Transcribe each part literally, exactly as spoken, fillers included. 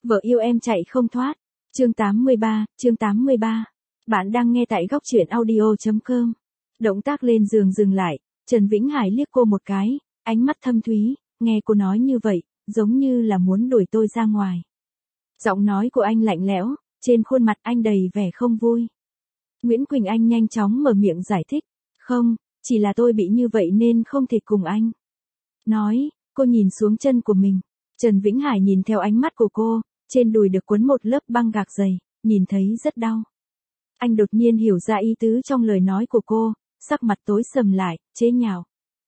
Vợ yêu em chạy không thoát. Chương tám mươi ba, chương tám mươi ba. Bạn đang nghe tại góc truyện audio chấm com. Động tác lên giường dừng lại, Trần Vĩnh Hải liếc cô một cái, ánh mắt thâm thúy, nghe cô nói như vậy, giống như là muốn đuổi tôi ra ngoài. Giọng nói của anh lạnh lẽo, trên khuôn mặt anh đầy vẻ không vui. Nguyễn Quỳnh Anh nhanh chóng mở miệng giải thích, không, chỉ là tôi bị như vậy nên không thể cùng anh. Nói, cô nhìn xuống chân của mình. Trần Vĩnh Hải nhìn theo ánh mắt của cô, trên đùi được quấn một lớp băng gạc dày, nhìn thấy rất đau. Anh đột nhiên hiểu ra ý tứ trong lời nói của cô, sắc mặt tối sầm lại, chế nhạo.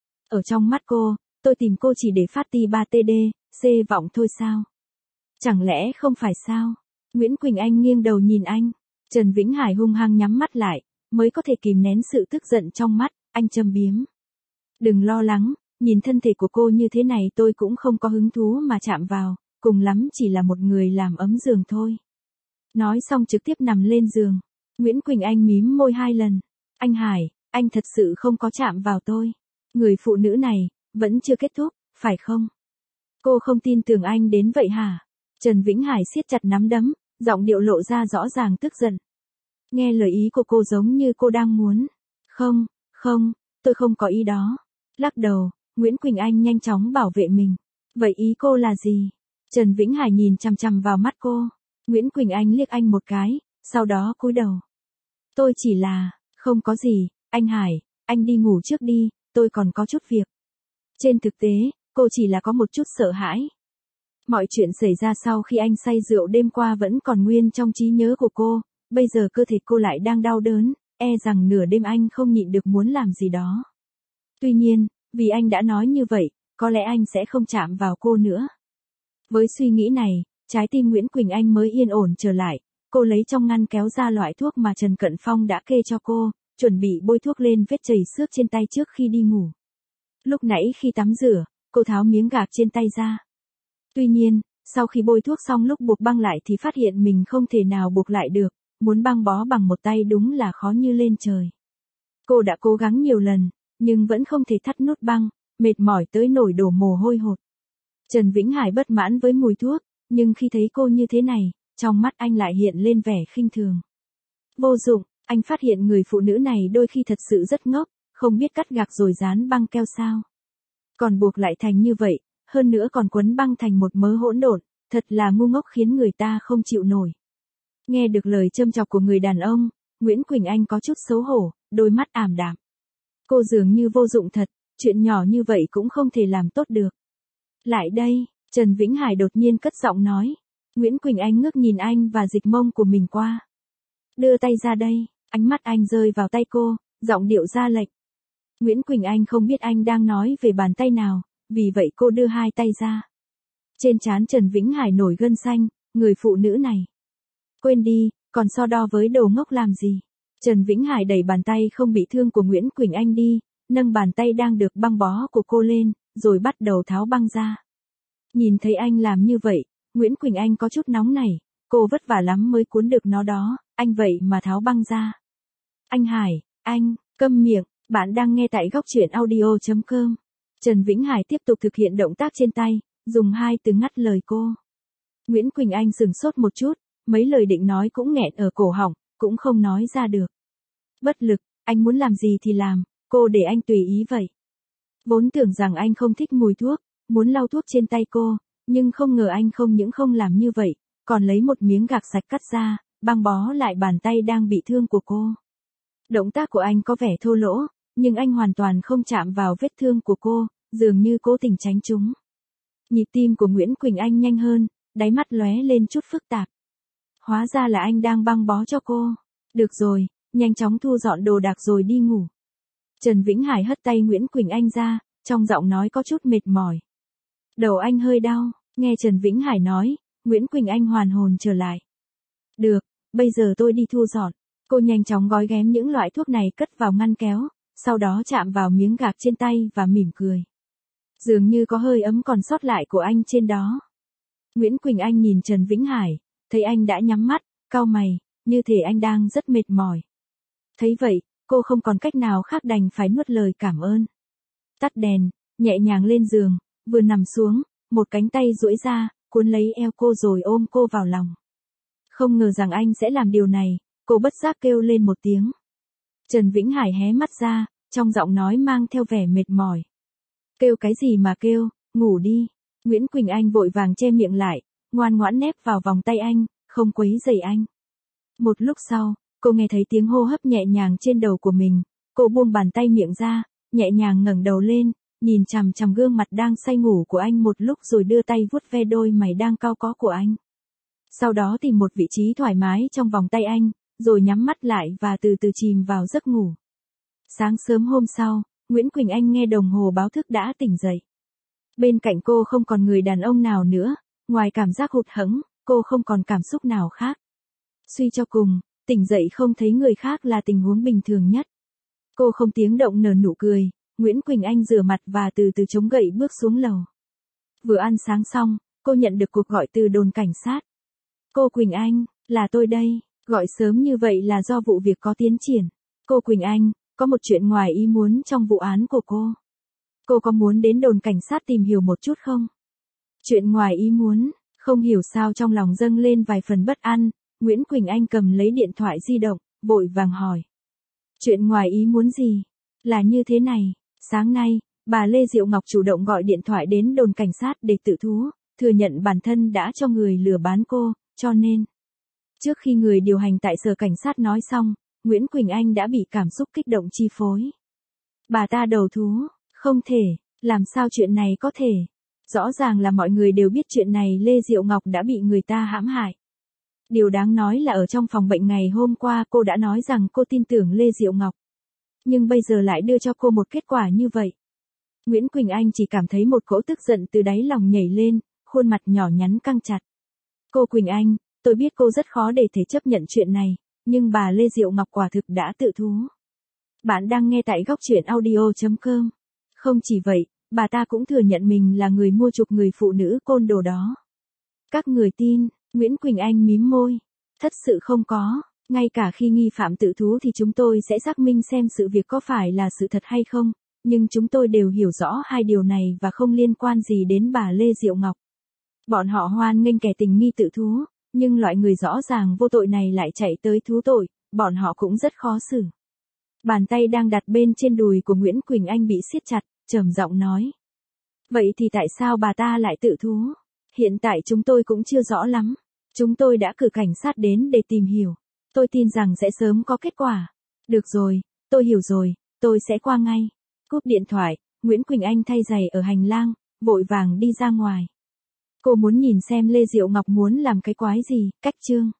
Ở trong mắt cô, tôi tìm cô chỉ để phát ti ba tê đê, xê vọng thôi sao? Chẳng lẽ không phải sao? Nguyễn Quỳnh Anh nghiêng đầu nhìn anh. Trần Vĩnh Hải hung hăng nhắm mắt lại, mới có thể kìm nén sự tức giận trong mắt, anh châm biếm. Đừng lo lắng, nhìn thân thể của cô như thế này tôi cũng không có hứng thú mà chạm vào, cùng lắm chỉ là một người làm ấm giường thôi. Nói xong trực tiếp nằm lên giường. Nguyễn Quỳnh Anh mím môi hai lần. Anh Hải, anh thật sự không có chạm vào tôi. Người phụ nữ này, vẫn chưa kết thúc, phải không? Cô không tin tưởng anh đến vậy hả? Trần Vĩnh Hải siết chặt nắm đấm, giọng điệu lộ ra rõ ràng tức giận. Nghe lời ý của cô giống như cô đang muốn. Không, không, tôi không có ý đó. Lắc đầu, Nguyễn Quỳnh Anh nhanh chóng bảo vệ mình. Vậy ý cô là gì? Trần Vĩnh Hải nhìn chằm chằm vào mắt cô. Nguyễn Quỳnh Anh liếc anh một cái, sau đó cúi đầu. Tôi chỉ là, không có gì, anh Hải, anh đi ngủ trước đi, tôi còn có chút việc. Trên thực tế, cô chỉ là có một chút sợ hãi. Mọi chuyện xảy ra sau khi anh say rượu đêm qua vẫn còn nguyên trong trí nhớ của cô, bây giờ cơ thể cô lại đang đau đớn, e rằng nửa đêm anh không nhịn được muốn làm gì đó. Tuy nhiên, vì anh đã nói như vậy, có lẽ anh sẽ không chạm vào cô nữa. Với suy nghĩ này, trái tim Nguyễn Quỳnh Anh mới yên ổn trở lại, cô lấy trong ngăn kéo ra loại thuốc mà Trần Cận Phong đã kê cho cô, chuẩn bị bôi thuốc lên vết chảy xước trên tay trước khi đi ngủ. Lúc nãy khi tắm rửa, cô tháo miếng gạc trên tay ra. Tuy nhiên, sau khi bôi thuốc xong lúc buộc băng lại thì phát hiện mình không thể nào buộc lại được, muốn băng bó bằng một tay đúng là khó như lên trời. Cô đã cố gắng nhiều lần, nhưng vẫn không thể thắt nút băng, mệt mỏi tới nổi đổ mồ hôi hột. Trần Vĩnh Hải bất mãn với mùi thuốc, nhưng khi thấy cô như thế này, trong mắt anh lại hiện lên vẻ khinh thường. Vô dụng, anh phát hiện người phụ nữ này đôi khi thật sự rất ngốc, không biết cắt gạc rồi dán băng keo sao. Còn buộc lại thành như vậy, hơn nữa còn quấn băng thành một mớ hỗn độn, thật là ngu ngốc khiến người ta không chịu nổi. Nghe được lời châm chọc của người đàn ông, Nguyễn Quỳnh Anh có chút xấu hổ, đôi mắt ảm đạm. Cô dường như vô dụng thật, chuyện nhỏ như vậy cũng không thể làm tốt được. Lại đây, Trần Vĩnh Hải đột nhiên cất giọng nói. Nguyễn Quỳnh Anh ngước nhìn anh và dịch mông của mình qua. Đưa tay ra đây, ánh mắt anh rơi vào tay cô, giọng điệu ra lệnh. Nguyễn Quỳnh Anh không biết anh đang nói về bàn tay nào, vì vậy cô đưa hai tay ra. Trên trán Trần Vĩnh Hải nổi gân xanh, người phụ nữ này. Quên đi, còn so đo với đồ ngốc làm gì. Trần Vĩnh Hải đẩy bàn tay không bị thương của Nguyễn Quỳnh Anh đi, nâng bàn tay đang được băng bó của cô lên, rồi bắt đầu tháo băng ra. Nhìn thấy anh làm như vậy, Nguyễn Quỳnh Anh có chút nóng nảy, cô vất vả lắm mới cuốn được nó đó, anh vậy mà tháo băng ra. Anh Hải, anh, câm miệng, bạn đang nghe tại góc truyện audio chấm com. Trần Vĩnh Hải tiếp tục thực hiện động tác trên tay, dùng hai từ ngắt lời cô. Nguyễn Quỳnh Anh sừng sốt một chút, mấy lời định nói cũng nghẹn ở cổ họng, cũng không nói ra được. Bất lực, anh muốn làm gì thì làm, cô để anh tùy ý vậy. Vốn tưởng rằng anh không thích mùi thuốc, muốn lau thuốc trên tay cô, nhưng không ngờ anh không những không làm như vậy, còn lấy một miếng gạc sạch cắt ra, băng bó lại bàn tay đang bị thương của cô. Động tác của anh có vẻ thô lỗ, nhưng anh hoàn toàn không chạm vào vết thương của cô, dường như cố tình tránh chúng. Nhịp tim của Nguyễn Quỳnh Anh nhanh hơn, đáy mắt lóe lên chút phức tạp. Hóa ra là anh đang băng bó cho cô. Được rồi, nhanh chóng thu dọn đồ đạc rồi đi ngủ. Trần Vĩnh Hải hất tay Nguyễn Quỳnh Anh ra, trong giọng nói có chút mệt mỏi. Đầu anh hơi đau, nghe Trần Vĩnh Hải nói, Nguyễn Quỳnh Anh hoàn hồn trở lại. Được, bây giờ tôi đi thu dọn. Cô nhanh chóng gói ghém những loại thuốc này cất vào ngăn kéo, sau đó chạm vào miếng gạc trên tay và mỉm cười. Dường như có hơi ấm còn sót lại của anh trên đó. Nguyễn Quỳnh Anh nhìn Trần Vĩnh Hải, thấy anh đã nhắm mắt, cau mày, như thể anh đang rất mệt mỏi. Thấy vậy, cô không còn cách nào khác đành phải nuốt lời cảm ơn. Tắt đèn, nhẹ nhàng lên giường, vừa nằm xuống, một cánh tay duỗi ra, cuốn lấy eo cô rồi ôm cô vào lòng. Không ngờ rằng anh sẽ làm điều này, cô bất giác kêu lên một tiếng. Trần Vĩnh Hải hé mắt ra, trong giọng nói mang theo vẻ mệt mỏi. Kêu cái gì mà kêu, ngủ đi. Nguyễn Quỳnh Anh vội vàng che miệng lại, ngoan ngoãn nép vào vòng tay anh, không quấy rầy anh. Một lúc sau, cô nghe thấy tiếng hô hấp nhẹ nhàng trên đầu của mình, cô buông bàn tay miệng ra, nhẹ nhàng ngẩng đầu lên, nhìn chằm chằm gương mặt đang say ngủ của anh một lúc rồi đưa tay vuốt ve đôi mày đang cau có của anh. Sau đó tìm một vị trí thoải mái trong vòng tay anh, rồi nhắm mắt lại và từ từ chìm vào giấc ngủ. Sáng sớm hôm sau, Nguyễn Quỳnh Anh nghe đồng hồ báo thức đã tỉnh dậy. Bên cạnh cô không còn người đàn ông nào nữa, ngoài cảm giác hụt hẫng, cô không còn cảm xúc nào khác. Suy cho cùng, tỉnh dậy không thấy người khác là tình huống bình thường nhất. Cô không tiếng động nở nụ cười, Nguyễn Quỳnh Anh rửa mặt và từ từ chống gậy bước xuống lầu. Vừa ăn sáng xong, cô nhận được cuộc gọi từ đồn cảnh sát. Cô Quỳnh Anh, là tôi đây, gọi sớm như vậy là do vụ việc có tiến triển. Cô Quỳnh Anh, có một chuyện ngoài ý muốn trong vụ án của cô. Cô có muốn đến đồn cảnh sát tìm hiểu một chút không? Chuyện ngoài ý muốn, không hiểu sao trong lòng dâng lên vài phần bất an, Nguyễn Quỳnh Anh cầm lấy điện thoại di động, vội vàng hỏi. Chuyện ngoài ý muốn gì? Là như thế này, sáng nay, bà Lê Diệu Ngọc chủ động gọi điện thoại đến đồn cảnh sát để tự thú, thừa nhận bản thân đã cho người lừa bán cô, cho nên. Trước khi người điều hành tại sở cảnh sát nói xong, Nguyễn Quỳnh Anh đã bị cảm xúc kích động chi phối. Bà ta đầu thú, không thể, làm sao chuyện này có thể? Rõ ràng là mọi người đều biết chuyện này Lê Diệu Ngọc đã bị người ta hãm hại. Điều đáng nói là ở trong phòng bệnh ngày hôm qua cô đã nói rằng cô tin tưởng Lê Diệu Ngọc. Nhưng bây giờ lại đưa cho cô một kết quả như vậy. Nguyễn Quỳnh Anh chỉ cảm thấy một cỗ tức giận từ đáy lòng nhảy lên, khuôn mặt nhỏ nhắn căng chặt. Cô Quỳnh Anh, tôi biết cô rất khó để thể chấp nhận chuyện này, nhưng bà Lê Diệu Ngọc quả thực đã tự thú. Bạn đang nghe tại góc truyện audio chấm com. Không chỉ vậy, bà ta cũng thừa nhận mình là người mua chuộc người phụ nữ côn đồ đó. Các người tin, Nguyễn Quỳnh Anh mím môi. Thật sự không có, ngay cả khi nghi phạm tự thú thì chúng tôi sẽ xác minh xem sự việc có phải là sự thật hay không, nhưng chúng tôi đều hiểu rõ hai điều này và không liên quan gì đến bà Lê Diệu Ngọc. Bọn họ hoan nghênh kẻ tình nghi tự thú, nhưng loại người rõ ràng vô tội này lại chạy tới thú tội, bọn họ cũng rất khó xử. Bàn tay đang đặt bên trên đùi của Nguyễn Quỳnh Anh bị siết chặt, trầm giọng nói. Vậy thì tại sao bà ta lại tự thú? Hiện tại chúng tôi cũng chưa rõ lắm. Chúng tôi đã cử cảnh sát đến để tìm hiểu. Tôi tin rằng sẽ sớm có kết quả. Được rồi, tôi hiểu rồi, tôi sẽ qua ngay. Cúp điện thoại, Nguyễn Quỳnh Anh thay giày ở hành lang, vội vàng đi ra ngoài. Cô muốn nhìn xem Lê Diệu Ngọc muốn làm cái quái gì, cách chương.